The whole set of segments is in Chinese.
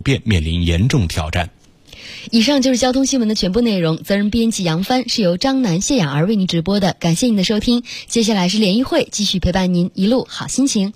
便面临严重挑战。 以上就是交通新闻的全部内容，责任编辑杨帆，是由张楠、谢雅儿为您直播的。感谢您的收听，接下来是联谊会，继续陪伴您一路好心情。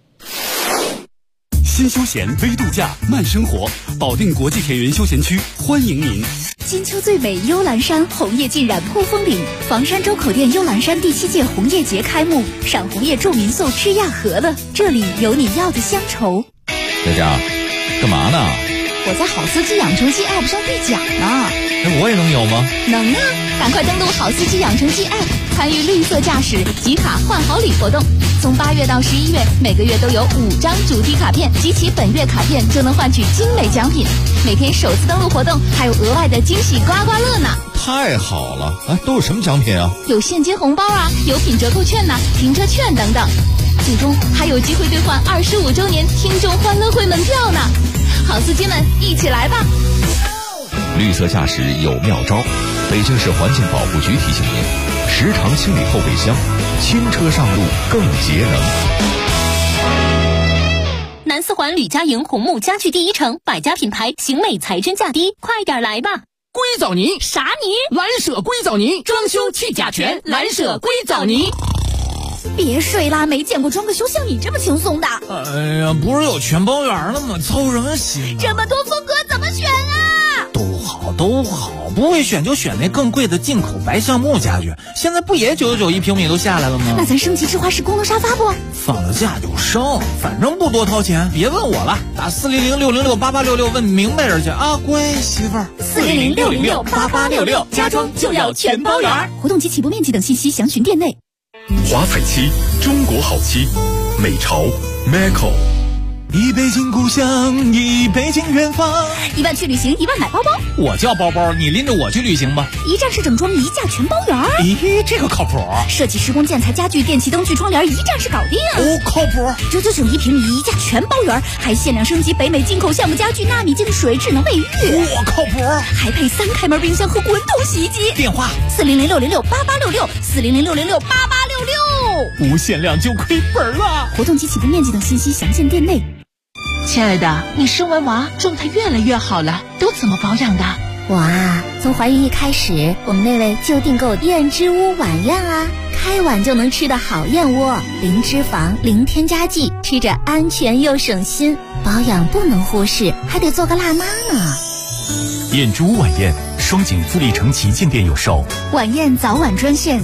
新休闲微度假慢生活，保定国际田园休闲区欢迎您。 金秋最美幽兰山，红叶浸染扑风岭。房山周口店幽兰山第7届红叶节开幕，赏红叶助民宿吃亚盒了，这里有你要的乡愁。 佳佳，干嘛呢？ 我在好司机养成记 App 上兑奖呢。 我也能有吗？ 能啊，赶快登录好司机养成记 App， 参与绿色驾驶集卡换好礼活动。从8月到11月，每个月都有5张主题卡片，集齐本月卡片就能换取精美奖品。每天首次登录活动还有额外的惊喜刮刮乐呢。 太好了！都有什么奖品啊？有现金红包啊，有品折扣券呐，停车券等等。最终还有机会兑换25周年听众欢乐会门票呢。好司机们，一起来吧！ 绿色驾驶有妙招，北京市环境保护局提醒您：时常清理后备箱，轻车上路更节能。 南四环吕家营红木家具第一城，百家品牌，型美材真价低，快点来吧！ 硅藻泥啥泥？ 蓝舍硅藻泥，装修去甲醛，蓝舍硅藻泥。 别睡啦，没见过装个修像你这么轻松的。 哎呀，不是有全包圆了吗？操什么心啊？ 这么多风格怎么选啊？ 都好，不会选就选那更贵的进口白橡木家具，现在不也991平米都下来了吗？ 那咱升级智化式功能沙发不？ 放了假就升，反正不多掏钱，别问我了，打400-606-8866问明白人去啊，乖媳妇儿。 400-606-8866，家装就要全包圆。活动及起步面积等信息详询店内。 华彩漆，中国好漆，美潮 Meco。 一杯敬故乡，一杯敬远方。 1万去旅行，1万买包包。 我叫包包，你拎着我去旅行吧。 一站式整装，一价全包圆。 咦，这个靠谱。 设计施工建材家具电气灯具窗帘，一站式搞定。 哦，靠谱。 999一平米，一价全包圆，还限量升级北美进口橡木家具，纳米净水，智能卫浴。 我靠谱。 还配3开门冰箱和滚筒洗衣机。 电话 400-606-8866，400-606-8866。 无限量就亏本了。 活动及起步面积等信息详见店内。 亲爱的，你生完娃状态越来越好了，都怎么保养的？ 我啊，从怀孕一开始，我们那位就订购燕之屋晚宴啊，开碗就能吃的好燕窝，零脂肪，零添加剂，吃着安全又省心。保养不能忽视，还得做个辣妈呢。 燕之屋晚宴，双井富力城旗舰店有售。 晚宴早晚专线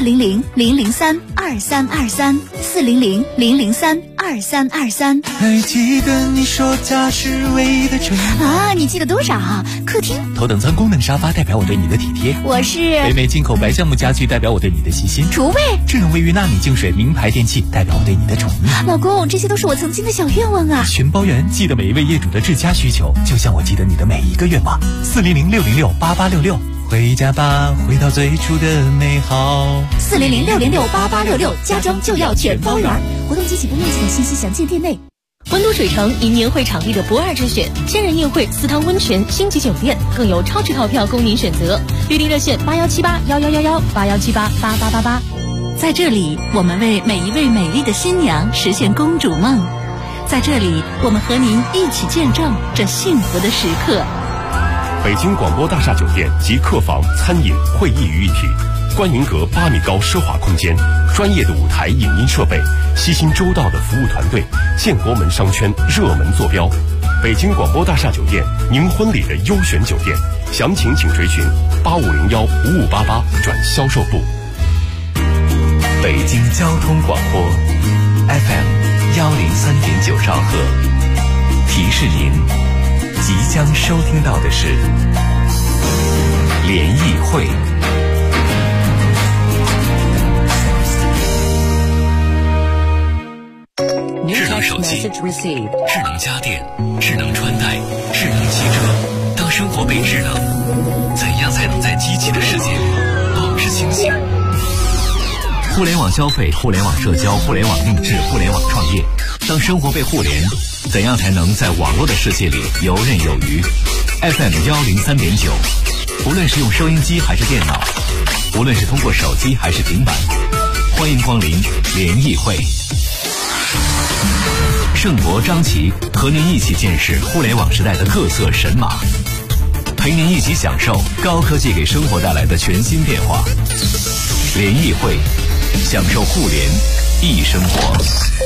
400-003-2323，400-003-2323。 还记得你说家是唯一的城啊？你记得多少？客厅。 头等舱功能沙发代表我对你的体贴。 我是北美进口白橡木家具代表我对你的细心。 厨卫。 智能卫浴纳米净水名牌电器代表我对你的宠溺。 老公，这些都是我曾经的小愿望啊。 全包圆，记得每一位业主的至佳需求，就像我记得你的每一个愿望。400-606-8866，回家吧，回到最初的美好。 400-606-8866，家装就要全包圆。活动及起步面积等信息详见店内。 温都水城因年会场地的不二之选，千人宴会、4汤温泉、星级酒店，更有超值套票供您选择。预订热线81781111，81788888。 在这里，我们为每一位美丽的新娘实现公主梦。在这里，我们和您一起见证这幸福的时刻。 北京广播大厦酒店及客房、餐饮、会议于一体，观云阁8米高奢华空间，专业的舞台影音设备，悉心周到的服务团队，建国门商圈热门坐标。北京广播大厦酒店，您婚礼的优选酒店，详情请垂询8501-5588转销售部。 北京交通广播 FM103.9兆赫，提示您即将收听到的是联谊会。智能手机、智能家电、智能穿戴、智能汽车，当生活被智能，怎样才能在机器的世界里保持清醒？互联网消费、互联网社交、互联网定制、互联网创业，当生活被互联，怎样才能在网络的世界里游刃有余？ FM103.9，无论是用收音机还是电脑，无论是通过手机还是平板，欢迎光临联谊会。 盛博、张琪和您一起见识互联网时代的各色神马，陪您一起享受高科技给生活带来的全新变化。联谊会，享受互联易生活。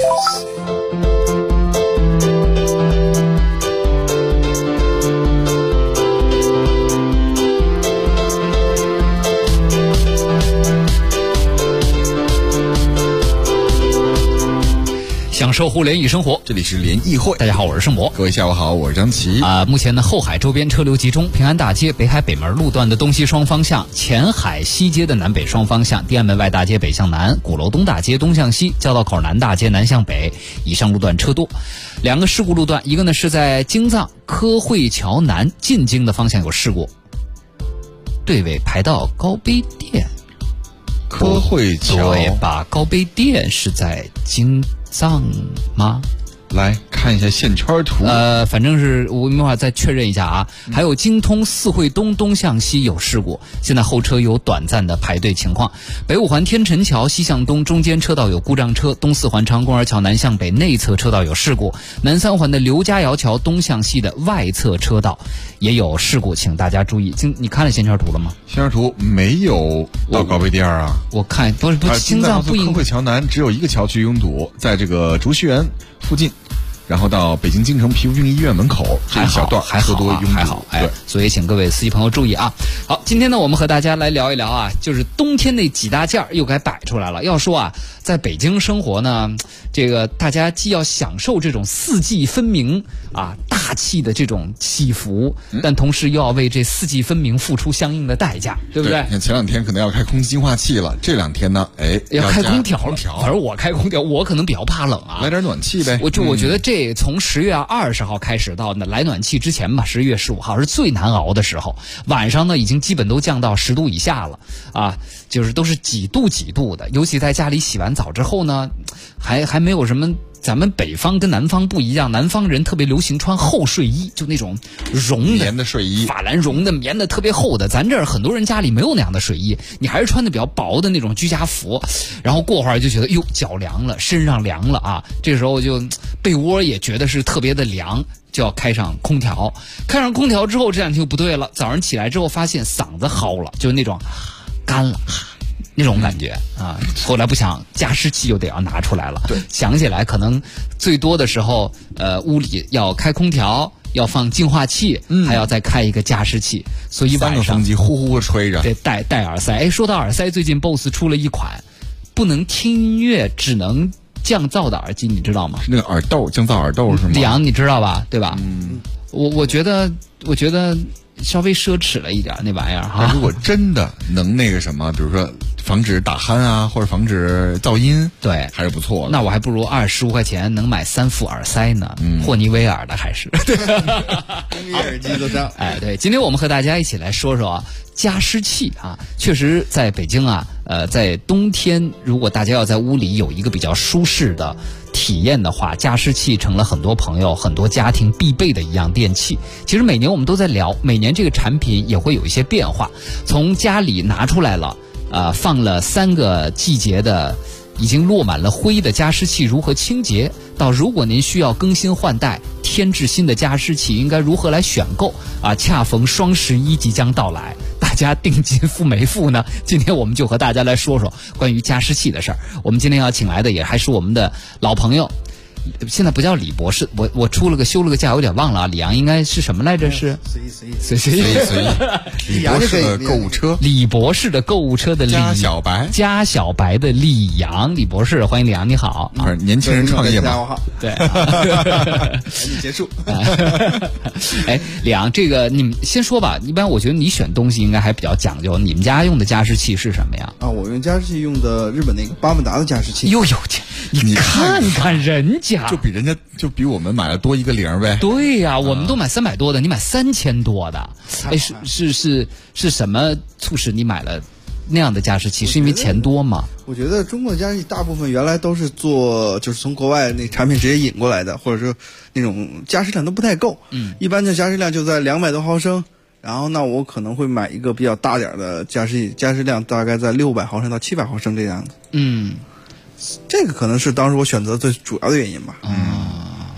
享受互联易生活， 这里是联谊会。 大家好，我是盛博。 各位下午好，我是张琪。 目前呢，后海周边车流集中，平安大街北海北门路段的东西双方向，前海西街的南北双方向，地安门外大街北向南，鼓楼东大街东向西，交道口南大街南向北，以上路段车多。两个事故路段，一个呢是在京藏科汇桥南进京的方向有事故，对尾排到高碑店。 科汇桥对吧？高碑店是在京藏吗？ 来看一下线圈图。 反正是我没办法再确认一下啊。还有京通四惠东东向西有事故，现在后车有短暂的排队情况。北五环天辰桥西向东中间车道有故障车，东四环长公园桥南向北内侧车道有事故，南三环的刘家窑桥东向西的外侧车道也有事故，请大家注意。你看了线圈图了吗？ 线圈图没有到高碑店啊。 我看不是京藏不科汇桥南只有一个桥区拥堵，在这个竹溪园附近。然后到北京京城皮肤病医院门口这一小段还好，还好，对，所以请各位司机朋友注意啊。好，今天呢，我们和大家来聊一聊啊，就是冬天那几大件又该摆出来了。要说啊，在北京生活呢，这个大家既要享受这种四季分明啊大气的这种起伏，但同时又要为这四季分明付出相应的代价，对不对？ 前两天可能要开空气净化器了，这两天呢， 要开空调了。而我开空调，我可能比较怕冷啊， 来点暖气呗。 我觉得这从10月20号开始到来暖气之前吧，11月15号是最难熬的时候。晚上呢，已经基本都降到10度以下了啊，就是都是几度的。尤其在家里洗完澡之后呢，还没有什么。咱们北方跟南方不一样，南方人特别流行穿厚睡衣，就那种绒的棉的睡衣， 法兰绒的棉的特别厚的。咱这儿很多人家里没有那样的睡衣，你还是穿的比较薄的那种居家服，然后过会儿就觉得哟脚凉了，身上凉了啊，这时候就被窝也觉得是特别的凉，就要开上空调。开上空调之后，这两天就不对了，早上起来之后发现嗓子薅了，就是那种干了。那种感觉啊，后来不想加湿器又得要拿出来了。 对， 想起来可能最多的时候，屋里要开空调，要放净化器，还要再开一个加湿器，所以晚上3 个风机呼呼吹着， 得戴耳塞。说到耳塞，最近 BOSS 出了一款不能听音乐，只能降噪的耳机，你知道吗？ 是那个耳豆，降噪耳豆是吗？ 李阳，你知道吧？对吧？我觉得稍微奢侈了一点那玩意儿哈。 如果真的能那个什么，比如说防止打鼾啊，或者防止噪音， 对， 还是不错的。 那我还不如15块钱能买3副耳塞呢，霍尼韦尔的还是。 工业耳机都这样。 对，今天我们和大家一起来说说加湿器啊。确实在北京啊，在冬天，如果大家要在屋里有一个比较舒适的体验的话，加湿器成了很多朋友、很多家庭必备的一样电器。其实每年我们都在聊，每年这个产品也会有一些变化。从家里拿出来了，放了3个季节的已经落满了灰的加湿器如何清洁，到如果您需要更新换代、添置新的加湿器，应该如何来选购啊？恰逢双11即将到来，大家定金付没付呢？今天我们就和大家来说说关于加湿器的事儿。我们今天要请来的也还是我们的老朋友，现在不叫李博士，我修了个价，有点忘了啊。李阳应该是什么来着？是随意。 李博士的购物车， 李博士的购物车的加小白的李阳，李博士，欢迎李阳，你好。 年轻人创业嘛， 对， 赶紧结束。 李阳，这个你们先说吧。一般我觉得你选东西应该还比较讲究。你们家用的加湿器是什么呀？ 我用加湿器用的日本那个巴慕达的加湿器。 哟，你看看人家， 就比我们买了多一个零呗。 对呀，我们都买300多的，你买3000多的。是什么促使你买了那样的加湿器？是因为钱多吗？ 我觉得中国的加湿器大部分原来都是就是从国外那产品直接引过来的，或者说那种加湿量都不太够。一般的加湿量就在200多毫升。然后那我可能会买一个比较大点的加湿器，加湿量大概在600毫升到700毫升这样子。这个可能是当时我选择最主要的原因吧。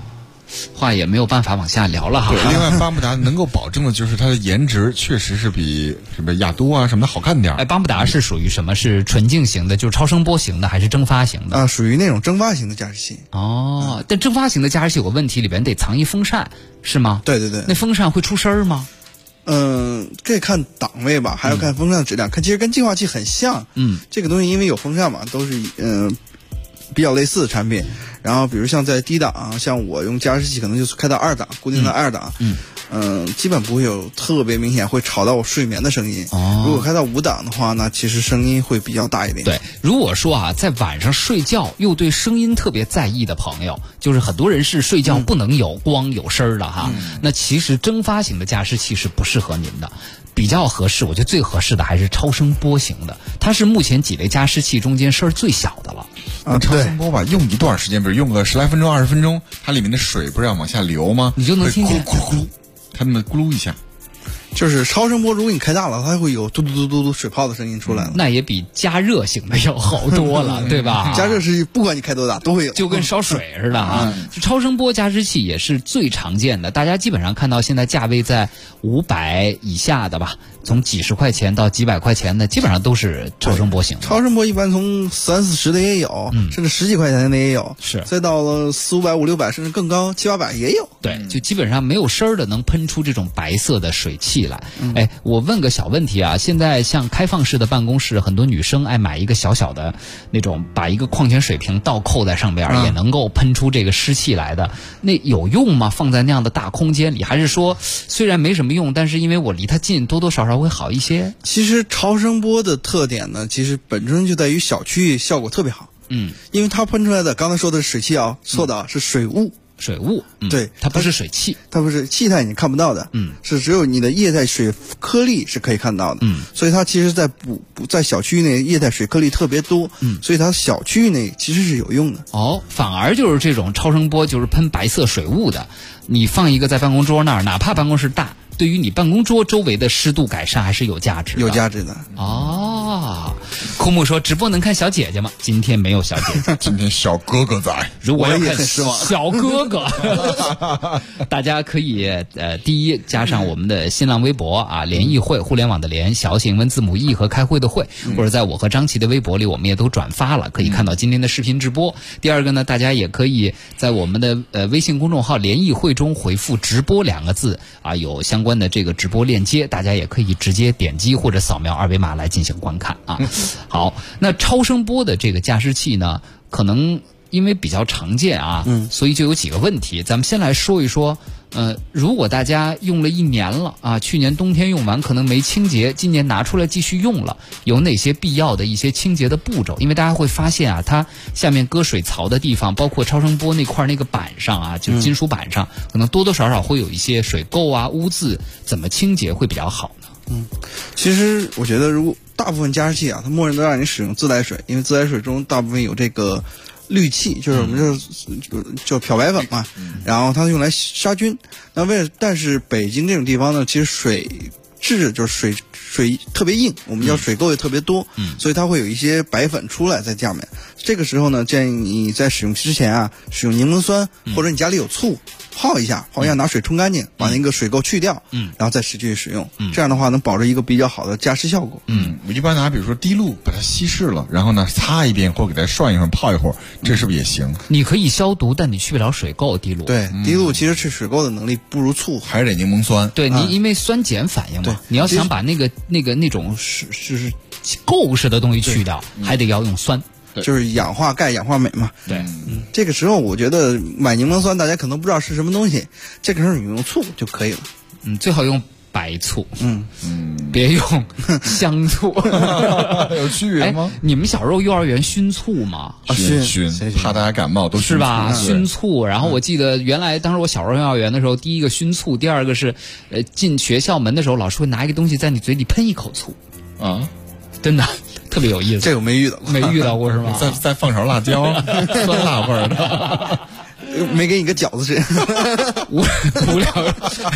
话也没有办法往下聊了哈。 对，另外巴慕达能够保证的就是它的颜值确实是比什么亚都啊什么的好看点。 巴慕达是属于什么？是纯净型的，就是超声波型的，还是蒸发型的？ 属于那种蒸发型的加湿器。 哦，但蒸发型的加湿器有个问题，里边得藏一风扇，是吗？ 对对对。 那风扇会出声吗？ 这看档位吧，还要看风扇的质量。其实跟净化器很像。这个东西因为有风扇嘛，都是比较类似的产品。然后比如像在低档，像我用加湿器可能就是开到2档，固定的2档。基本不会有特别明显会吵到我睡眠的声音。如果开到5档的话，那其实声音会比较大一点。 对，如果说在晚上睡觉又对声音特别在意的朋友，就是很多人是睡觉不能有光有声的哈。那其实蒸发型的加湿器是不适合您的。比较合适，我觉得最合适的还是超声波型的，它是目前几类加湿器中间声最小的了。 超声波吧，用一段时间，比如用个10来分钟、20分钟，它里面的水不是要往下流吗？ 你就能听见咕噜咕噜咕噜，它那么咕噜一下。 就是超声波，如果你开大了，它会有嘟嘟嘟嘟嘟水泡的声音出来了。 那也比加热型的要好多了，对吧？ 加热是不管你开多大都会有， 就跟烧水似的啊。超声波加湿器也是最常见的，大家基本上看到现在价位在500以下的吧，从几十块钱到几百块钱的，基本上都是超声波型的。 超声波一般从30、40的也有，甚至10几块钱的也有， 是再到了400、500、600，甚至更高700、800也有。 对，就基本上没有声儿的能喷出这种白色的水汽来。我问个小问题啊，现在像开放式的办公室，很多女生爱买一个小小的那种，把一个矿泉水瓶倒扣在上边，也能够喷出这个湿气来的，那有用吗？放在那样的大空间里，还是说虽然没什么用，但是因为我离它近，多多少少会好一些？ 其实超声波的特点呢，其实本身就在于小区域效果特别好。因为它喷出来的刚才说的水汽错的是水雾。 水雾， 对， 它不是水汽， 它不是气态，你看不到的，是只有你的液态水颗粒是可以看到的，所以它其实在在小区域内液态水颗粒特别多，所以它小区域内其实是有用的。 反而就是这种超声波就是喷白色水雾的，你放一个在办公桌那儿，哪怕办公室大，对于你办公桌周围的湿度改善还是有价值的。 有价值的。 枯木说直播能看小姐姐吗？今天没有小姐姐， 今天小哥哥在。 如果要看小哥哥，大家可以第一加上我们的新浪微博联谊会，互联网的联，小写英文字母 E 和开会的会，或者在我和张琪的微博里，我们也都转发了，可以看到今天的视频直播。第二个呢，大家也可以在我们的微信公众号联谊会中回复直播2个字有相关的这个直播链接，大家也可以直接点击或者扫描2维码来进行观看好，那超声波的这个加湿器呢，可能因为比较常见所以就有几个问题。咱们先来说一说，如果大家用了1年了去年冬天用完可能没清洁，今年拿出来继续用了，有哪些必要的一些清洁的步骤？因为大家会发现它下面搁水槽的地方，包括超声波那块那个板上就金属板上，可能多多少少会有一些水垢污渍，怎么清洁会比较好呢？ 其实我觉得如果大部分加湿器它默认都让你使用自来水，因为自来水中大部分有这个氯气，就是我们就漂白粉嘛，然后它用来杀菌。但是北京这种地方呢，其实水质就是水特别硬，我们叫水垢也特别多，所以它会有一些白粉出来在下面。这个时候呢，建议你在使用之前使用柠檬酸，或者你家里有醋，泡一下，拿水冲干净，把那个水垢去掉，然后再继续使用。这样的话能保证一个比较好的加湿效果。 我一般拿比如说滴露把它稀释了，然后呢擦一遍或给它涮一会儿泡一会儿，这是不是也行？ 你可以消毒，但你去不了水垢。滴露对，滴露其实去水垢的能力不如醋， 还是得柠檬酸。 对，你因为酸碱反应嘛，你要想把那种是垢似的东西去掉，还得要用酸。 就是氧化钙、氧化镁嘛。 对， 这个时候我觉得买柠檬酸，大家可能不知道是什么东西，这个时候你用醋就可以了。 最好用白醋，别用香醋。 有区别吗？ 你们小时候幼儿园熏醋吗？ 熏，怕大家感冒都是吧？熏醋。然后我记得原来当时我小时候幼儿园的时候，第一个熏醋，第二个是进学校门的时候，老师会拿一个东西在你嘴里喷一口醋真的特别有意思。 这个没遇到过是吗？ 再放勺辣椒，酸辣味儿的。 没给你个饺子吃。 无聊。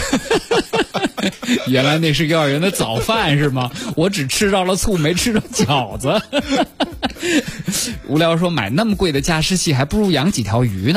原来那是幼儿园的早饭是吗？我只吃到了醋，没吃到饺子。无聊说买那么贵的加湿器，还不如养几条鱼呢。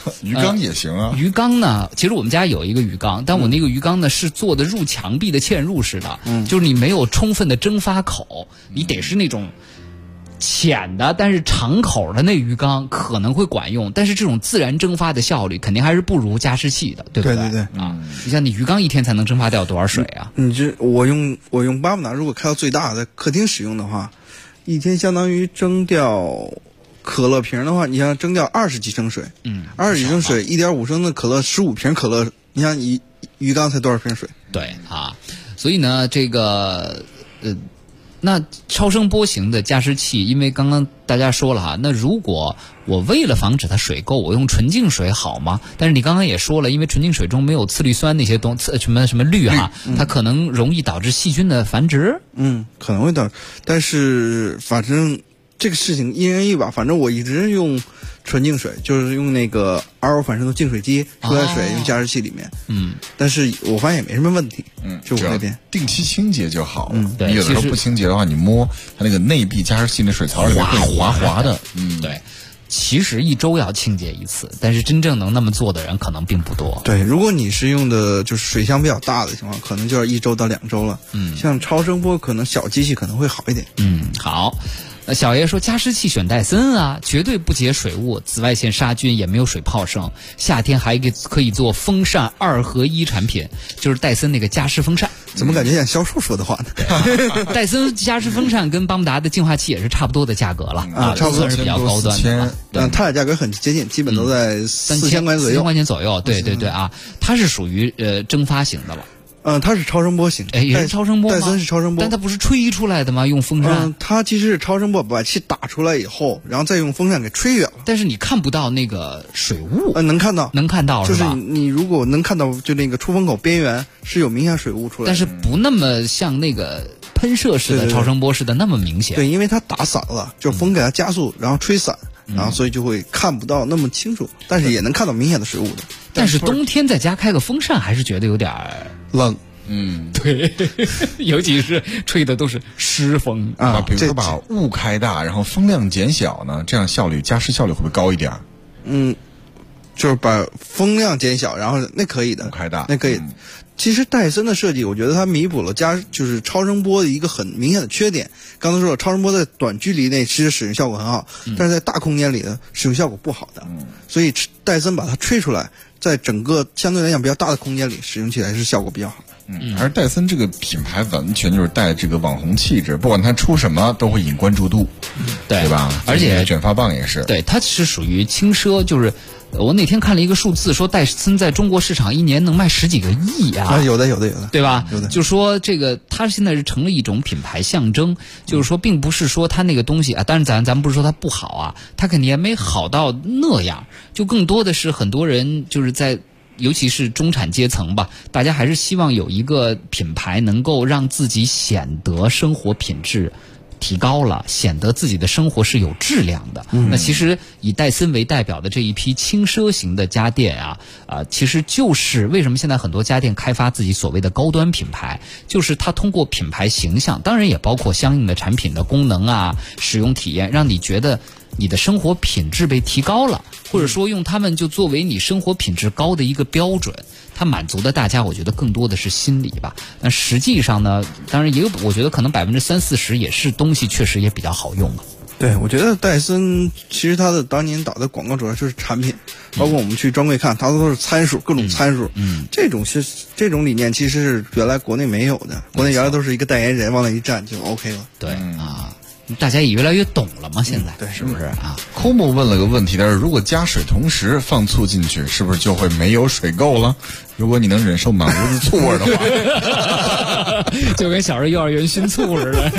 鱼缸也行啊。 鱼缸呢，其实我们家有一个鱼缸，但我那个鱼缸呢是做的入墙壁的嵌入式的，就是你没有充分的蒸发口，你得是那种浅的但是长口的那鱼缸可能会管用，但是这种自然蒸发的效率肯定还是不如加湿器的，对不对？ 对啊，你像你鱼缸一天才能蒸发掉多少水啊？ 我用巴布纳，如果开到最大，在客厅使用的话，一天相当于蒸掉。可乐瓶的话，你像蒸掉20几升水，20几升水，1.5升的可乐，15瓶可乐，你像鱼缸才多少瓶水？ 对啊，所以呢，这个那超声波型的加湿器，因为刚刚大家说了哈，那如果我为了防止它水垢，我用纯净水好吗？但是你刚刚也说了，因为纯净水中没有次氯酸那些什么氯哈，它可能容易导致细菌的繁殖。 可能会导致，但是反正。这个事情因人而异吧，反正我一直用纯净水，就是用那个 RO 反渗透净水机出来水用加湿器里面，但是我发现也没什么问题，就5回变， 定期清洁就好。你有的时候不清洁的话，你摸它那个内壁加湿器的水槽里面会滑滑的。 对。其实1周要清洁1次，但是真正能那么做的人可能并不多。 对，如果你是用的就是水箱比较大的情况，可能就要1周到2周了。像超声波可能小机器可能会好一点。 好。小爷说加湿器选戴森啊，绝对不结水雾，紫外线杀菌，也没有水泡声。夏天还可以做风扇2合1产品，就是戴森那个加湿风扇。 怎么感觉像销售说的话呢？ 戴森加湿风扇跟巴慕达的净化器也是差不多的价格了差不多算是比较高端的。 它俩价格很接近，基本都在4000块钱左右。 4000块钱左右，对啊，它是属于蒸发型的了。 它是超声波型， 也是超声波吗？ 戴森是超声波， 但它不是吹出来的吗？用风扇？ 它其实是超声波把气打出来以后，然后再用风扇给吹远了。 但是你看不到那个水雾。 能看到是吧？ 就是你如果能看到，就那个出风口边缘是有明显水雾出来的， 但是不那么像那个喷射式的超声波似的那么明显。 对，因为它打散了，就风给它加速，然后吹散。然后所以就会看不到那么清楚，但是也能看到明显的水雾的。 但是冬天在家开个风扇还是觉得有点冷。 对，尤其是吹的都是湿风啊。比如说把雾开大，然后风量减小呢，这样加湿效率会不会高一点？ 就是把风量减小，然后那可以的， 雾开大， 那可以。其实戴森的设计，我觉得它弥补了就是超声波的一个很明显的缺点。刚才说了，超声波在短距离内其实使用效果很好，但是在大空间里的使用效果不好的。所以戴森把它吹出来，在整个相对来讲比较大的空间里使用起来是效果比较好的。 而戴森这个品牌完全就是带这个网红气质，不管它出什么都会引关注度，对吧？ 而且卷发棒也是， 对，它是属于轻奢，就是我那天看了一个数字，说戴森在中国市场1年能卖10几个亿啊！ 有的， 对吧？ 有的， 就说这个它现在是成了一种品牌象征，就是说并不是说它那个东西啊，当然咱不是说它不好啊，它肯定也没好到那样，就更多的是很多人就是在。尤其是中产阶层吧，大家还是希望有一个品牌能够让自己显得生活品质提高了，显得自己的生活是有质量的。那其实以戴森为代表的这一批轻奢型的家电其实就是为什么现在很多家电开发自己所谓的高端品牌，就是它通过品牌形象，当然也包括相应的产品的功能使用体验，让你觉得你的生活品质被提高了，或者说用它们就作为你生活品质高的一个标准。它满足的大家，我觉得更多的是心理吧。但实际上呢，当然也有，我觉得可能30-40%也是东西确实也比较好用啊。 对，我觉得戴森其实它的当年打的广告主要就是产品，包括我们去专柜看，它都是参数，各种参数。这种理念其实是原来国内没有的，国内原来都是一个代言人往那一站就 OK 了。 对大家也越来越懂了嘛，现在对， 是不是啊 ？Komo 问了个问题，但是如果加水同时放醋进去，是不是就会没有水垢了？如果你能忍受满屋子醋味的话， 就跟小时候幼儿园熏醋似的。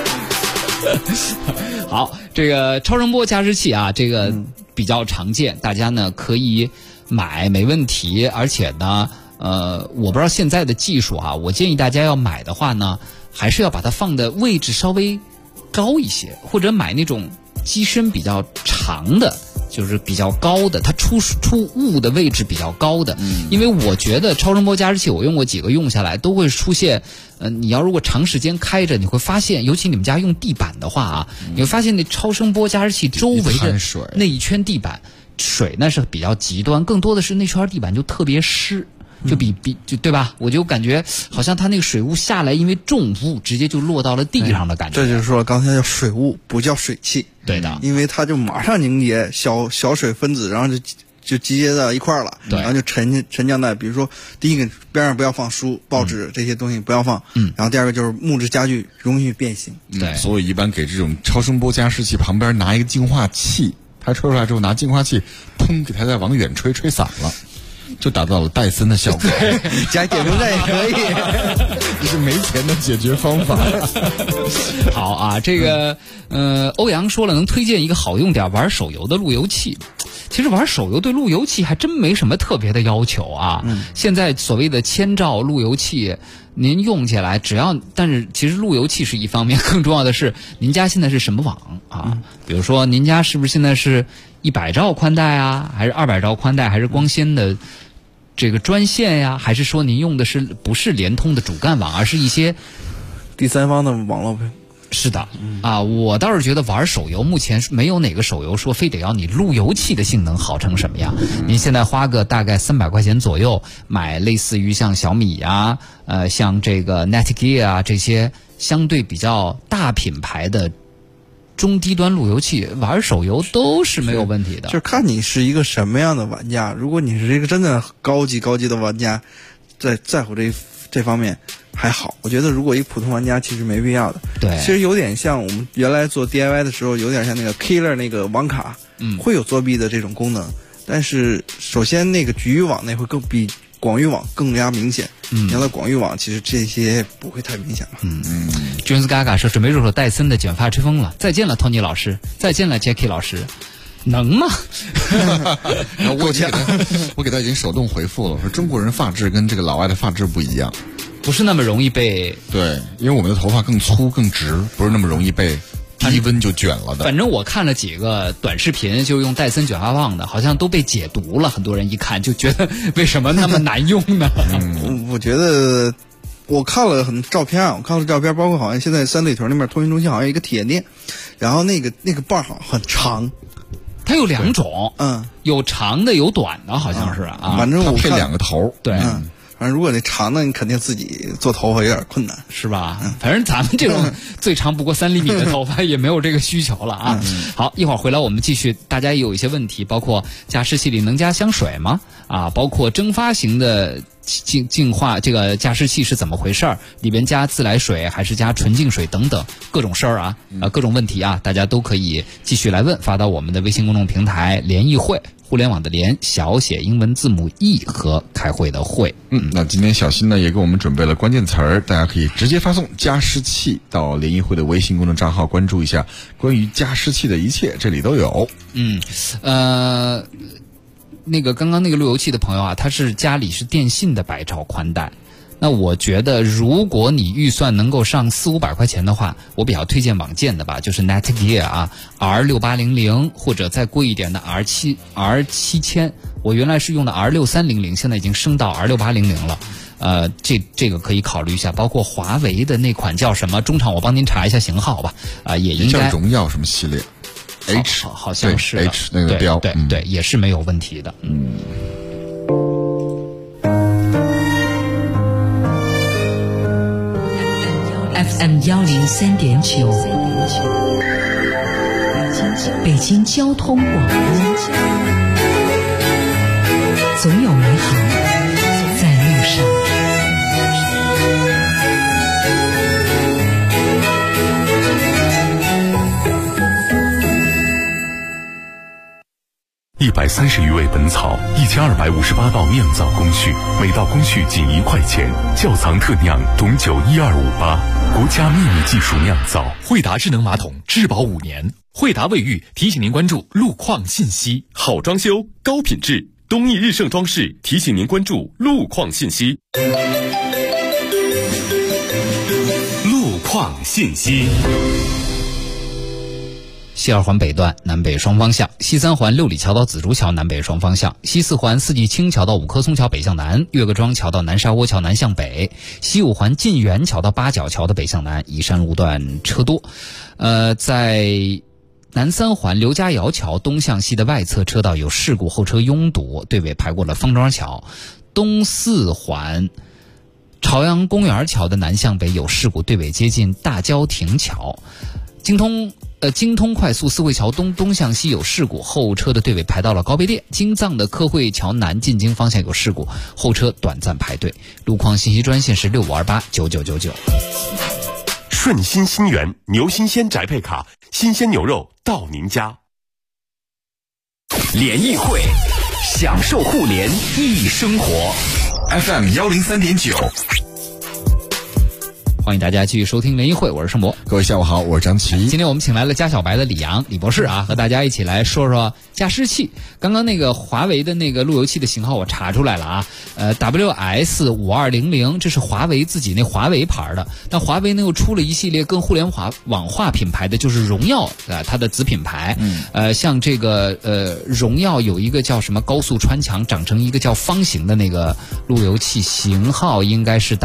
好，这个超声波加湿器这个比较常见，大家呢可以买，没问题。而且呢，我不知道现在的技术我建议大家要买的话呢，还是要把它放的位置稍微高一些，或者买那种机身比较长的，就是比较高的，它出雾的位置比较高的。因为我觉得超声波加湿器我用过几个用下来都会出现你要如果长时间开着，你会发现，尤其你们家用地板的话你会发现那超声波加湿器周围的那一圈地板水呢是比较极端，更多的是那圈地板就特别湿。就就对吧？我就感觉好像它那个水雾下来，因为重雾直接就落到了地上的感觉。 这就是说刚才叫水雾，不叫水汽。 对的， 因为它就马上凝结小水分子，然后就集结到一块了，然后就沉降在，比如说第一个边上不要放书、报纸这些东西不要放，然后第二个就是木质家具容易变形。 对， 所以一般给这种超声波加湿器旁边拿一个净化器，它吹出来之后拿净化器，砰，给它再往远吹散了。就达到了戴森的效果， 加电风扇也可以， 这是没钱的解决方法。 好啊，这个欧阳说了，能推荐一个好用点玩手游的路由器。其实玩手游对路由器还真没什么特别的要求啊。现在所谓的千兆路由器，您用起来但是其实路由器是一方面，更重要的是您家现在是什么网啊？比如说您家是不是现在是100兆宽带啊，还是200兆宽带，还是光纤的这个专线呀，还是说您用的不是联通的主干网，而是一些第三方的网络？ 是的，我倒是觉得玩手游目前没有哪个手游说非得要你路由器的性能好成什么样。您现在花个大概300块钱左右，买类似于像小米啊，像这个 Netgear 啊这些相对比较大品牌的中低端路由器，玩手游都是没有问题的。 就是看你是一个什么样的玩家。如果你是一个真的高级的玩家，在乎这方面还好。我觉得如果一个普通玩家其实没必要的。 对， 其实有点像我们原来做 DIY 的时候，有点像那个 Killer 那个网卡，会有作弊的这种功能。但是首先那个局域网那会比广域网更加明显。你要在广域网，其实这些不会太明显了。 Jones Gaga 说准备入手戴森的卷发吹风了。再见了 Tony 老师，再见了 Jackie 老师。能吗？ 我给他已经手动回复了，说中国人发质跟这个老外的发质不一样， 不是那么容易被。 对，因为我们的头发更粗更直，不是那么容易被低温就卷了的。 反正我看了几个短视频，就用戴森卷发棒的，好像都被解读了。很多人一看就觉得为什么那么难用呢？ 我觉得我看了很多照片啊，包括好像现在三里屯那边通讯中心好像有一个体验店，然后那个棒好像很长。 它有2种，有长的有短的，好像是啊。 反正我配2个头， 对， 反正如果那长的，你肯定自己做头发有点困难， 是吧？反正咱们这种最长不过3厘米的头发也没有这个需求了啊。好，一会儿回来我们继续，大家也有一些问题，包括加湿器里能加香水吗？包括蒸发型的净化这个加湿器是怎么回事儿？里边加自来水还是加纯净水等等各种事儿啊，各种问题啊，大家都可以继续来问，发到我们的微信公众平台联谊会，互联网的联，小写英文字母 E 和开会的会。 那今天小新呢也给我们准备了关键词儿，大家可以直接发送加湿器到联谊会的微信公众账号，关注一下关于加湿器的一切，这里都有。 那个刚刚那个路由器的朋友啊，他是家里是电信的100兆宽带。那我觉得如果你预算能够上400-500块钱的话，我比较推荐网件的吧，就是 Netgear 啊 R6800 或者再贵一点的 R7000。我原来是用的 R6300， 现在已经升到 R6800 了。这个可以考虑一下，包括华为的那款叫什么，中场我帮您查一下型号吧。也应该叫荣耀什么系列。H 好像是 H 那个标， 对，也是没有问题的。 FM 103.9，北京交通广播，总有美好在路上。 130余味本草，1258道酿造工序，每道工序仅1块钱。窖藏特酿董酒12588，国家秘密技术酿造。 惠达智能马桶质保5年。惠达卫浴提醒您关注路况信息。 好装修，高品质，东义日盛装饰提醒您关注路况信息。 路况信息。 西2环北段南北双方向，西3环六里桥到紫竹桥南北双方向，西4环四季青桥到五棵松桥北向南，岳各庄桥到南沙窝桥南向北，西5环晋源桥到八角桥的北向南，宜山路段车多。在南三环刘家窑桥东向西的外侧车道有事故，后车拥堵，队尾排过了方庄桥。东四环朝阳公园桥的南向北有事故，队尾接近大郊亭桥。京通快速四惠桥东向西有事故，后车的队尾排到了高碑店。京藏的科惠桥南进京方向有事故，后车短暂排队。路况信息专线是65289999。 顺心新源牛新鲜宅配卡，新鲜牛肉到您家。 联谊会，享受互联易生活。 FM 103.9。 欢迎大家继续收听联谊会，我是盛博。 各位下午好，我是张琪。 今天我们请来了加小白的李阳李博士啊，和大家一起来说说加湿器。刚刚那个华为的那个路由器的型号我查出来了啊，WS5200，这是华为自己那华为牌的。但华为呢又出了一系列跟互联网化品牌的，就是荣耀它的子品牌。像这个荣耀有一个叫什么高速穿墙，长成一个叫方形的那个路由器，型号应该是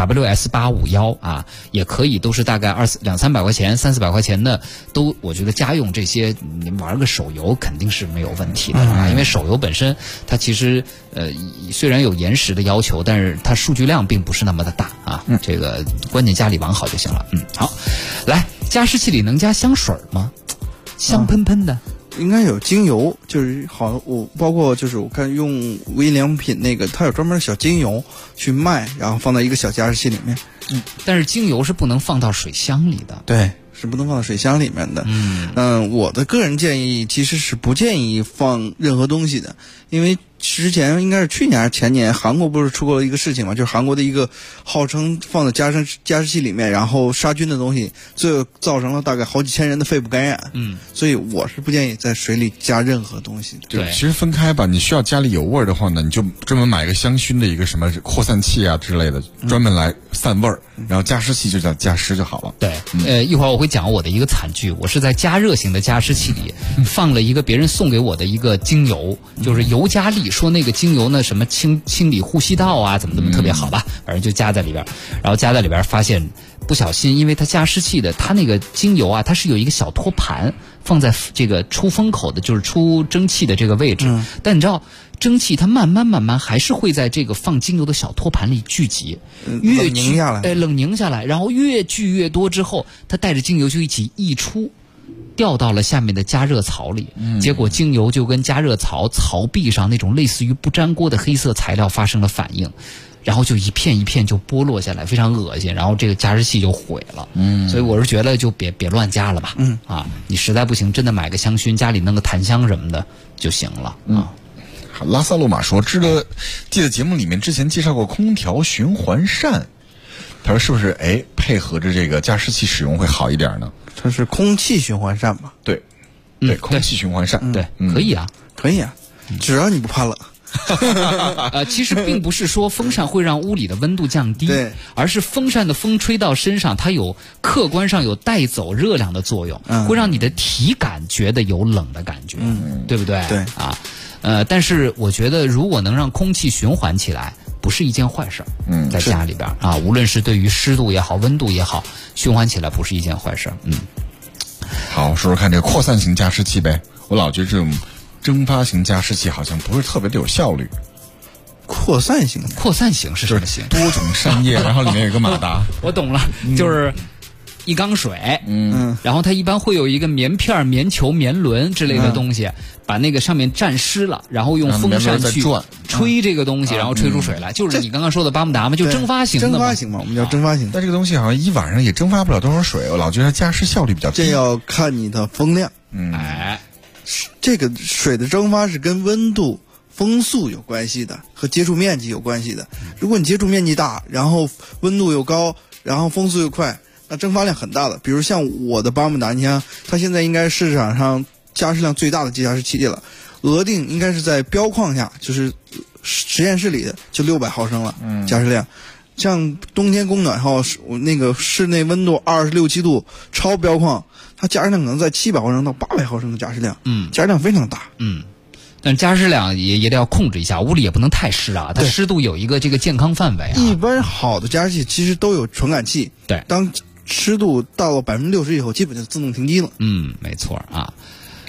WS851啊。也可以，都是大概200-300块钱、300-400块钱的，都我觉得家用这些，你玩个手游肯定是没有问题的啊。因为手游本身它其实虽然有延时的要求，但是它数据量并不是那么的大啊。这个关键家里网好就行了。好，来，加湿器里能加香水吗？香喷喷的。 应该有精油，就是好，我包括就是我看用无印良品那个，它有专门的小精油去卖，然后放在一个小加湿器里面。 但是精油是不能放到水箱里的。 对，是不能放到水箱里面的。我的个人建议其实是不建议放任何东西的，因为之前应该是去年还是前年，韩国不是出过一个事情嘛，就是韩国的一个号称放在加湿器里面然后杀菌的东西，最后造成了大概好几千人的肺部感染。所以我是不建议在水里加任何东西的。 对，其实分开吧，你需要家里有味儿的话呢，你就专门买一个香薰的一个什么扩散器啊之类的，专门来散味儿，然后加湿器就叫加湿就好了。 对，一会儿我会讲我的一个惨剧，我是在加热型的加湿器里放了一个别人送给我的一个精油，就是尤加利，说那个精油呢什么清理呼吸道啊，怎么特别好吧，反正就加在里边，然后加在里边发现不小心，因为它加湿器的它那个精油啊，它是有一个小托盘放在这个出风口的，就是出蒸汽的这个位置，但你知道蒸汽它慢慢还是会在这个放精油的小托盘里聚集，越冷凝下来， 冷凝下来，然后越聚越多之后，它带着精油就一起溢出，掉到了下面的加热槽里，结果精油就跟加热槽壁上那种类似于不粘锅的黑色材料发生了反应，然后就一片一片就剥落下来，非常恶心，然后这个加湿器就毁了。所以我是觉得就别乱加了吧。你实在不行，真的买个香薰，家里弄个檀香什么的就行了。 好，拉萨路马说，记得节目里面之前介绍过空调循环扇，他说是不是配合着这个加湿器使用会好一点呢？ 它是空气循环扇吧？ 对，空气循环扇， 对，可以啊， 只要你不怕冷。 其实并不是说风扇会让屋里的温度降低，而是风扇的风吹到身上，它有客观上有带走热量的作用，会让你的体感觉得有冷的感觉，对不对？ 对啊，但是我觉得如果能让空气循环起来，不是一件坏事。在家里边啊，无论是对于湿度也好，温度也好，循环起来不是一件坏事。 好，说说看这个扩散型加湿器呗。我老觉得这种蒸发型加湿器好像不是特别的有效率。 扩散型是什么型？ 多种扇叶，然后里面有一个马达。 我懂了，就是一缸水，然后它一般会有一个棉片、棉球、棉轮之类的东西，把那个上面沾湿了，然后用风扇去吹这个东西，然后吹出水来，就是你刚刚说的巴慕达嘛，就蒸发型的嘛。 蒸发型嘛，我们叫蒸发型。 但这个东西好像一晚上也蒸发不了多少水，我老觉得加湿效率比较低。 这要看你的风量。这个水的蒸发是跟温度、风速有关系的，和接触面积有关系的。如果你接触面积大，然后温度又高，然后风速又快，那蒸发量很大的。比如像我的巴慕达，你看它现在应该市场上加湿量最大的加湿器了，额定应该是在标框下，就是实验室里的就600毫升了，加湿量。像冬天供暖后，那个室内温度26、7度超标框，它加湿量可能在700毫升到800毫升的加湿量，加湿量非常大。 但加湿量也得要控制一下，屋里也不能太湿啊，它湿度有一个这个健康范围啊。 一般好的加湿器其实都有传感器， 对， 当湿度到了60%以后，基本就自动停机了。 没错啊。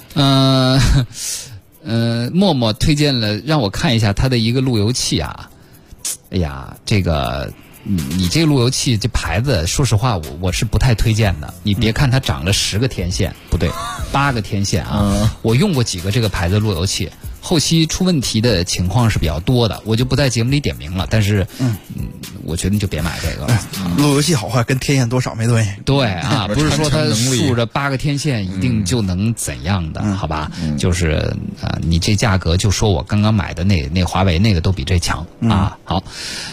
默默推荐了让我看一下他的一个路由器啊。哎呀，这个你这个路由器这牌子，说实话我是不太推荐的。你别看它长了10个天线，不对，8个天线啊。我用过几个这个牌子路由器，后期出问题的情况是比较多的，我就不在节目里点名了。但是，我觉得你就别买这个了。 路由器好坏跟天线多少没关系。 对啊，不是说它竖着8个天线一定就能怎样的，好吧？就是你这价格就说我刚刚买的那华为那个都比这强啊。好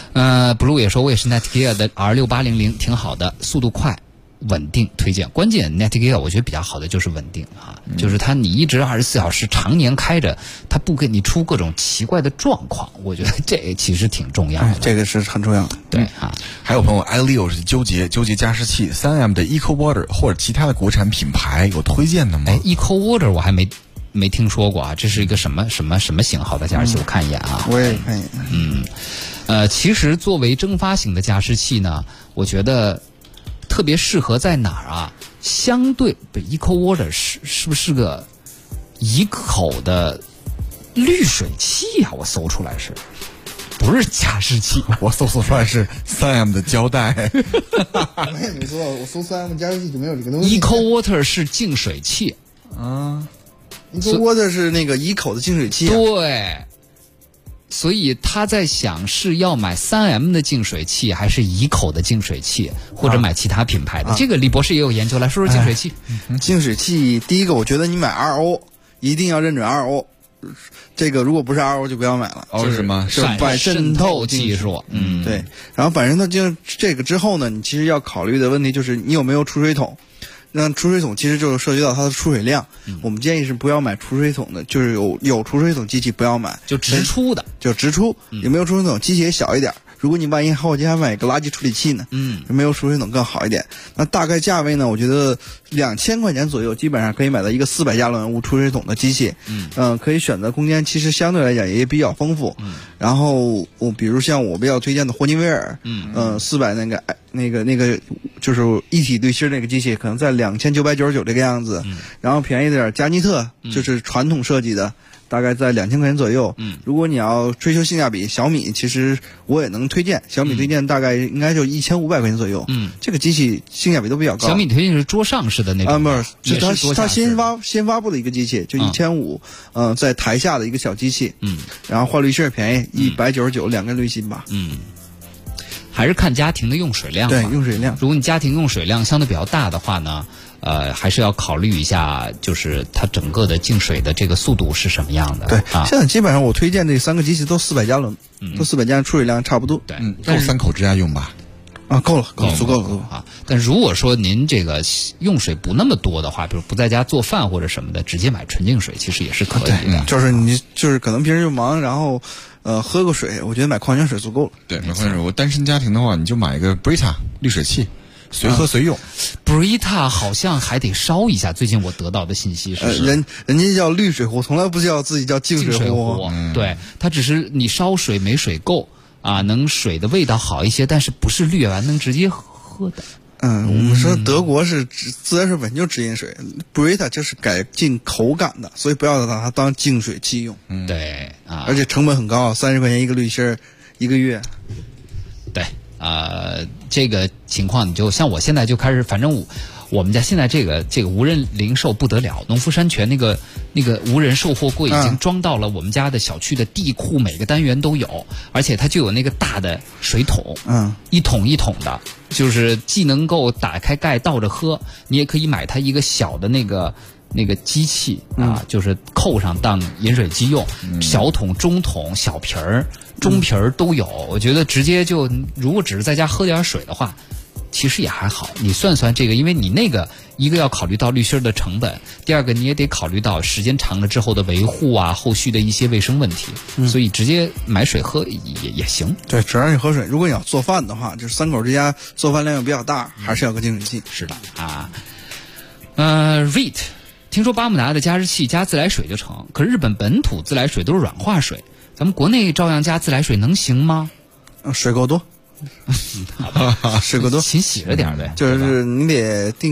，Blue 也说我也是 Netgear 的 R6800，挺好的，速度快。稳定推荐，关键 Netgear 我觉得比较好的就是稳定啊，就是它你一直24小时常年开着，它不给你出各种奇怪的状况，我觉得这其实挺重要的。 这个是很重要的。 对啊， 还有朋友 iLeo 是纠结加湿器 3M 的 EcoWater 或者其他的国产品牌有推荐的吗 ？EcoWater 我还没听说过啊，这是一个什么型号的加湿器？我看一眼啊。 我也看一眼。其实作为蒸发型的加湿器呢，我觉得特别适合在哪儿啊？相对 EcoWater 是不是个一口的滤水器啊？我搜出来不是加湿器？ 我搜出来是 3M 的胶带。 我也没搜到，我搜 3M 加湿器就没有这个东西。 EcoWater 是净水器啊，EcoWater 是那个一口的净水器。 对。所以他在想是要买 3M 的净水器还是一口的净水器，或者买其他品牌的。这个李博士也有研究，来说说净水器。 净水器第一个，我觉得你买 RO 一定要认准 RO， 这个如果不是 RO 就不要买了。 是什么？ 是反渗透技术。 对。然后反渗透技术这个之后呢，你其实要考虑的问题就是你有没有储水桶。那储水桶其实就是涉及到它的出水量，我们建议是不要买储水桶的，就是有储水桶机器不要买， 就直出的， 有没有储水桶，机器也小一点。如果你万一后期还买个垃圾处理器呢，没有储水桶更好一点。那大概价位呢，我觉得2000块钱左右，基本上可以买到一个400加仑无储水桶的机器。可以选择空间，其实相对来讲也比较丰富。然后比如像我比较推荐的霍尼韦尔，400那个就是一体滤芯那个机器，可能在2999这个样子。然后便宜点佳尼特，就是传统设计的。大概在2000块钱左右。如果你要追求性价比，小米其实我也能推荐。小米推荐大概应该就1500块钱左右。这个机器性价比都比较高。 小米推荐是桌上式的那种。 不是，它新发布的一个机器，就1500。在台下的一个小机器。然后换滤芯便宜，199，2根滤芯吧。 还是看家庭的用水量。 对，用水量。 如果你家庭用水量相对比较大的话呢？还是要考虑一下，就是它整个的净水的这个速度是什么样的。 对，现在基本上我推荐这3个机器都400加仑，都400加仑，出水量差不多。 对， 够3口之家用吧？ 够了，足够啊。但如果说您这个用水不那么多的话，比如不在家做饭或者什么的，直接买纯净水其实也是可以的。 就是你就是可能平时就忙，然后喝个水，我觉得买矿泉水足够了。 对，买矿泉水。我单身家庭的话，你就买一个 Brita 滤水器。随喝随用。 Brita 好像还得烧一下，最近我得到的信息是人家叫滤水壶，从来不叫自己叫净水壶。 对，它只是你烧水没水够啊，能水的味道好一些，但是不是滤完能直接喝的。 我们说德国是自来水本就直饮水，Brita 就是改进口感的，所以不要把它当净水器用。 对啊， 而且成本很高，30块钱一个滤芯，1个月。 对。这个情况你就像我现在就开始，反正我们家现在这个无人零售不得了，农夫山泉那个无人售货柜已经装到了我们家的小区的地库，每个单元都有，而且它就有那个大的水桶，一桶一桶的，就是既能够打开盖倒着喝，你也可以买它一个小的那个机器啊，就是扣上当饮水机用，小桶、中桶、小瓶儿、中瓶儿都有。我觉得直接就如果只是在家喝点水的话，其实也还好。你算算这个，因为你那个一个要考虑到滤芯的成本，第二个你也得考虑到时间长了之后的维护啊，后续的一些卫生问题，所以直接买水喝也行。 对，只要你喝水。如果你要做饭的话，就是3口之家做饭量又比较大，还是要个净水器。 是的啊。Read。听说巴慕达的加湿器加自来水就成，可日本本土自来水都是软化水，咱们国内照样加自来水能行吗？ 水够多，水够多， 勤洗着点呗。 就是你得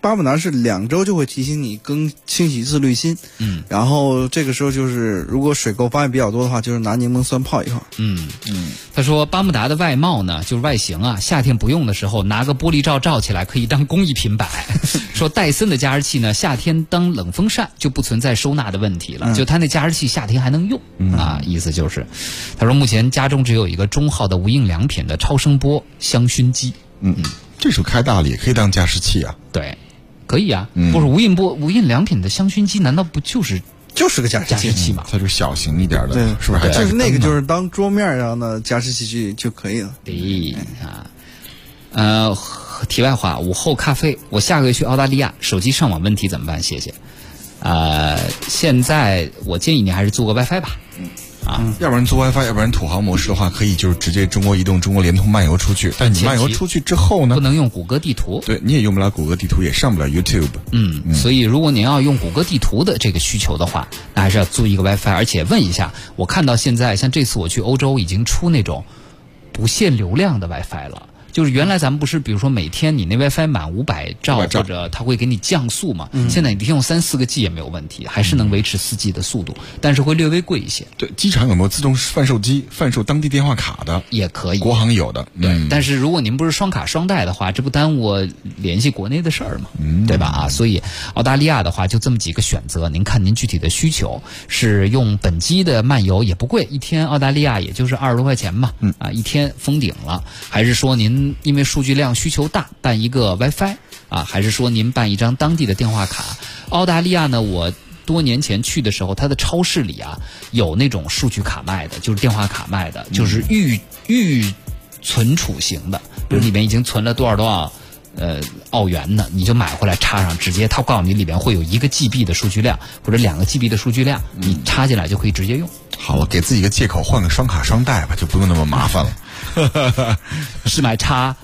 巴慕达是2周就会提醒你清洗一次滤芯。然后这个时候就是如果水垢发现比较多的话，就是拿柠檬酸泡一泡。 他说巴慕达的外貌呢，就是外形啊，夏天不用的时候拿个玻璃罩罩起来可以当工艺品摆。说戴森的加湿器呢，夏天当冷风扇就不存在收纳的问题了，就它那加湿器夏天还能用啊，意思就是，他说目前家中只有一个中号的无印良品的超声波香薰机。 这时候开大了也可以当加湿器啊。 对，可以啊。不是无印良品的香薰机难道不就是个加湿器吗？ 它就是小型一点的，是不是？ 就是那个就是当桌面上的加湿器就可以了。 对啊，题外话，午后咖啡，我下个月去澳大利亚，手机上网问题怎么办？谢谢。现在我建议你还是做个 WiFi 吧。 要不然做 WiFi， 要不然土豪模式的话，可以就是直接中国移动、中国联通漫游出去。但你漫游出去之后呢， 不能用谷歌地图。 对，你也用不了谷歌地图，也上不了 YouTube。 所以如果您要用谷歌地图的这个需求的话，那还是要租一个 WiFi。而且问一下，我看到现在像这次我去欧洲已经出那种不限流量的 WiFi 了。就是原来咱们不是比如说每天你那 WiFi 满500兆或者它会给你降速嘛，现在你用3-4个 G 也没有问题，还是能维持4G 的速度，但是会略微贵一些。 对，机场有没有自动贩售机贩售当地电话卡的？ 也可以， 国行有的。 对，但是如果您不是双卡双待的话，这不耽误我联系国内的事儿嘛，对吧？所以澳大利亚的话就这么几个选择，您看您具体的需求，是用本机的漫游也不贵，一天澳大利亚也就是20多块钱嘛，一天封顶了，还是说您因为数据量需求大办一个 WiFi 还是说您办一张当地的电话卡？澳大利亚呢，我多年前去的时候，它的超市里有那种数据卡卖的，就是电话卡卖的，就是预存储型的，比如里面已经存了多少澳元呢，你就买回来插上，直接它告诉你里面会有1个 GB 的数据量或者2个 GB 的数据量，你插进来就可以直接用。 好了，给自己一个借口换个双卡双待吧，就不用那么麻烦了。 是买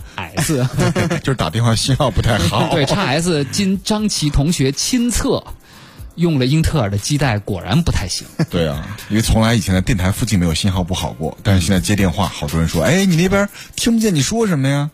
XS 就是打电话信号不太好。 对，XS 经张琪同学亲测用了英特尔的基带，果然不太行。对啊， 因为从来以前在电台附近没有信号不好过，但是现在接电话，好多人说，哎，你那边听不见你说什么呀？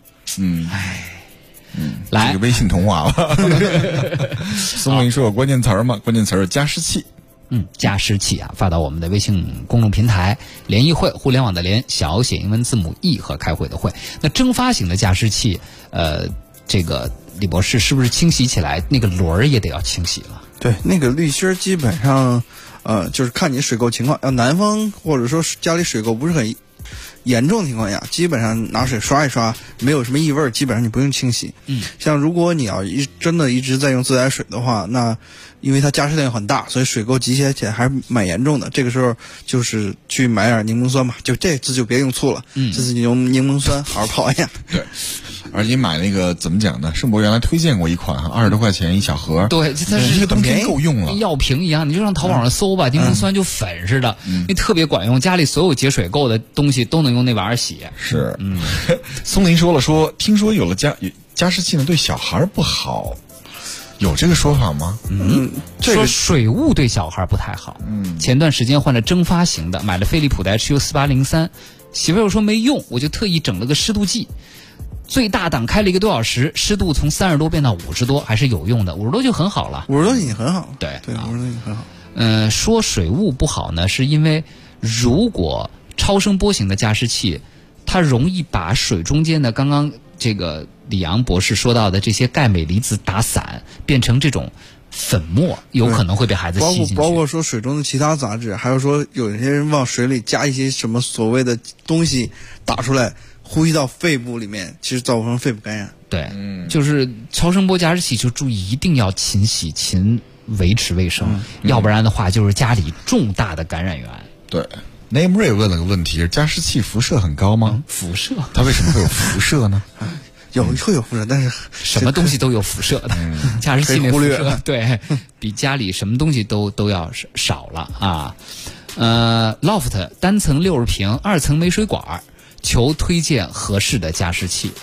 来， 这个微信通话了。松林说有关键词吗？关键词是加湿器。 加湿器发到我们的微信公众平台联谊会，互联网的联，小写英文字母 E 和开会的会。那蒸发型的加湿器，这个李博士是不是清洗起来那个轮儿也得要清洗了？ 对，那个滤芯基本上，就是看你水垢情况，要南方或者说家里水垢不是很严重的情况下，基本上拿水刷一刷，没有什么异味，基本上你不用清洗。像如果你要真的一直在用自来水的话，那因为它加湿量很大，所以水垢集结起来还是蛮严重的。这个时候就是去买点柠檬酸吧，就这次就别用醋了，这次你用柠檬酸好好泡一下。 对，而且买那个怎么讲呢？盛博原来推荐过一款20多块钱一小盒， 对，它是一个冬天够用了， 药瓶一样，你就上淘宝上搜吧，柠檬酸就粉似的，那特别管用，家里所有结水垢的东西都能用那玩意儿洗。 是，松林说听说有了加湿器呢对小孩不好。有这个说法吗？ 说水雾对小孩不太好。前段时间换了蒸发型的，买了飞利浦的 HU4803，媳妇又说没用，我就特意整了个湿度计，最大档开了1个多小时，湿度从30多变到50多，还是有用的，50多就很好了。 50多已经很好。 对 ，50多已经很好。 说水雾不好呢，是因为如果超声波型的加湿器，它容易把水中间的刚刚这个李阳博士说到的这些钙镁离子打散，变成这种粉末，有可能会被孩子吸进去。 包括说水中的其他杂质，还有说有些人往水里加一些什么所谓的东西打出来，呼吸到肺部里面，其实造成肺部感染。 对，就是超声波加湿器就注意一定要勤洗勤维持卫生，要不然的话就是家里重大的感染源。 对。Name Ray 问了个问题：加湿器辐射很高吗？ 辐射， 它为什么会有辐射呢？ 会有辐射，但是什么东西都有辐射的。加湿器没辐射，对，比家里什么东西都要少了啊。Loft 单层60平，2层没水管，求推荐合适的加湿器。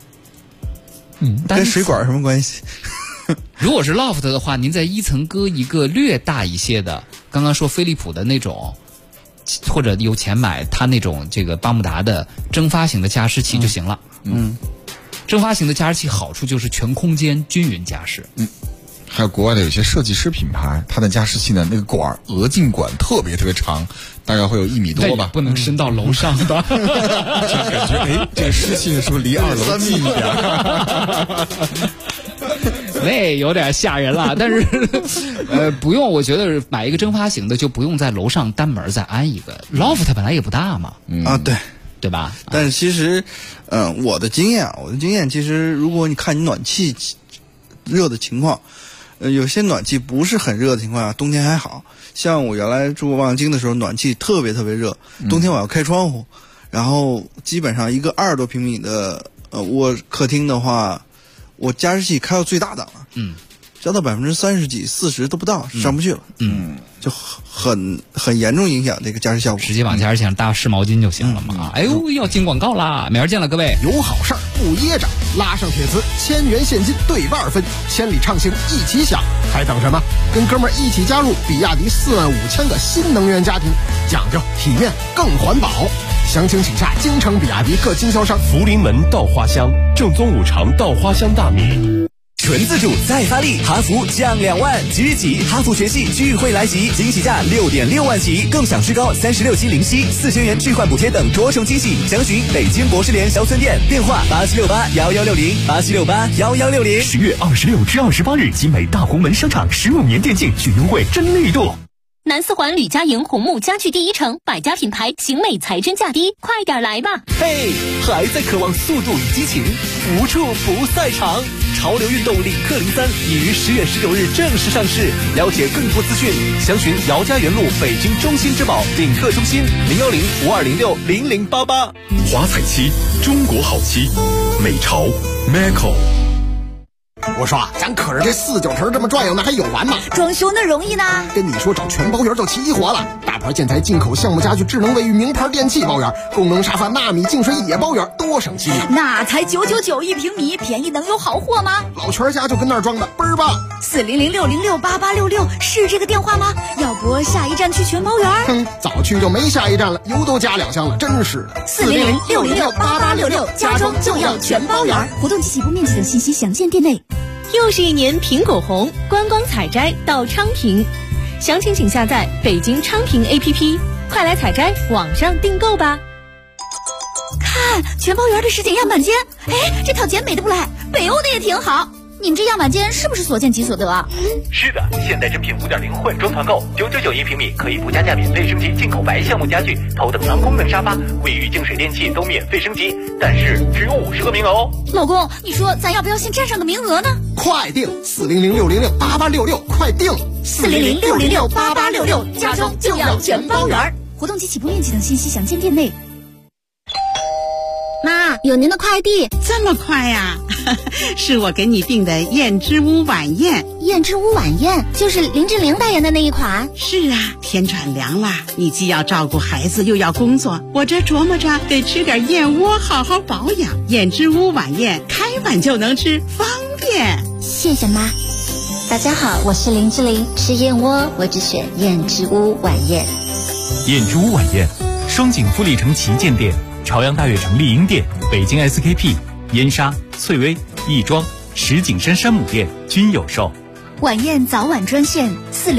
跟水管什么关系？ 如果是 Loft 的话，您在1层搁一个略大一些的，刚刚说飞利浦的那种。或者有钱买它那种这个巴慕达的蒸发型的加湿器就行了。 蒸发型的加湿器好处就是全空间均匀加湿。 还有国外的有些设计师品牌，它的加湿器呢，那个管额进管特别长，大概会有1米多吧， 不能伸到楼上的， 就感觉这个湿气是不是离2楼近一点？ 那有点吓人了。但是不用，我觉得买一个蒸发型的就不用在楼上单门再安一个。loft 本来也不大嘛，对吧？ 但是其实，我的经验其实，如果你看你暖气热的情况。有些暖气不是很热的情况下，冬天还好像我原来住望京的时候，暖气特别热，冬天我要开窗户，然后基本上一个20多平米的客厅的话，我加湿器开到最大档了，加到30%几40都不到，上不去了，就很严重影响这个加湿效果。 直接往加湿器上搭湿毛巾就行了嘛。哎呦，要进广告啦！明儿见了各位。 有好事儿不噎着，拉上铁丝，1000元现金对半分，千里畅行一起享，还等什么？跟哥们儿一起加入比亚迪45000个新能源家庭，讲究体面更环保。详情请下京城比亚迪各经销商。 福临门稻花香，正宗五常稻花香大米。 纯自主再发力，哈弗降2万，即日起哈弗全系聚会来袭，惊喜价6.6万起，更享最高36期零息，4000元置换补贴等多重惊喜。详询北京博士联销村店，电话87681160，87681160。 10月26至28日，集美大红门商场15年店庆巨优惠真力度。 南四环吕家营红木家具第一城，百家品牌，晴美才真价低，快点来吧！ 嘿，还在渴望速度与激情，无处不赛场。潮流运动领克03已于10月19日正式上市，了解更多资讯，详询姚家园路北京中心之宝领克中心01052060088。 华彩漆，中国好漆，美潮 Macco。 我说咱可是这49城这么转悠，那还有完吗？ 装修那容易呢？ 跟你说找全包圆就齐活了，大牌建材进口项目家具、智能卫浴、名牌电器包圆，功能沙发、纳米净水也包圆，多省心。 那才999一平米，便宜能有好货吗？ 老全家就跟那儿装的倍儿棒。 400-606-8866是这个电话吗？要不下一站去全包圆？ 早去就没下一站了，油都加2箱了，真是的。 400-606-8866，家装就要全包圆。活动及起步面积等信息详见店内。 又是一年苹果红，观光采摘到昌平，详情请下载北京昌平 APP， 快来采摘，网上订购吧。 看全包圆的实景样板间，哎，这套简美的不赖，北欧的也挺好。你们这样板间是不是所见即所得啊？ 是的，现代真品5.0混装团购，999一平米，可以不加价免费升级进口白橡木家具、头等舱功能沙发、卫浴净水电器都免费升级，但是只有50个名额哦。 老公，你说咱要不要先占上个名额呢？ 快订400-606-8866，快订 400-606-8866，家装就要全包圆。活动及起步面积等信息详见店内。妈，有您的快递。 这么快呀？是我给你订的燕之屋晚宴。 燕之屋晚宴就是林志玲代言的那一款。 是啊，天转凉了，你既要照顾孩子又要工作，我这琢磨着得吃点燕窝好好保养。燕之屋晚宴开碗就能吃，方便。 谢谢妈。大家好，我是林志玲，吃燕窝我只选燕之屋晚宴。 燕之屋晚宴，双井富力城旗舰店、朝阳大悦城丽婴店、北京 SKP、燕莎、翠微、亦庄、石景山山姆店均有售。 晚宴早晚专线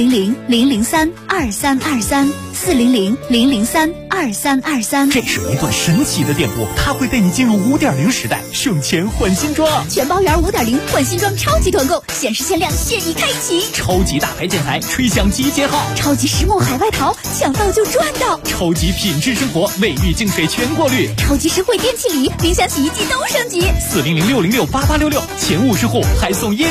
400-003-2323，400-003-2323。 这是一段神奇的店铺，它会带你进入5.0时代，省钱换新装。 全包圆5.0换新装超级团购，限时限量，现已开启。 超级大牌建材，吹响集结号。 超级实木海外淘，抢到就赚到。 超级品质生活，卫浴净水全过滤。 超级实惠电器礼，冰箱洗衣机都升级。 400-606-8866，前50户还送烟。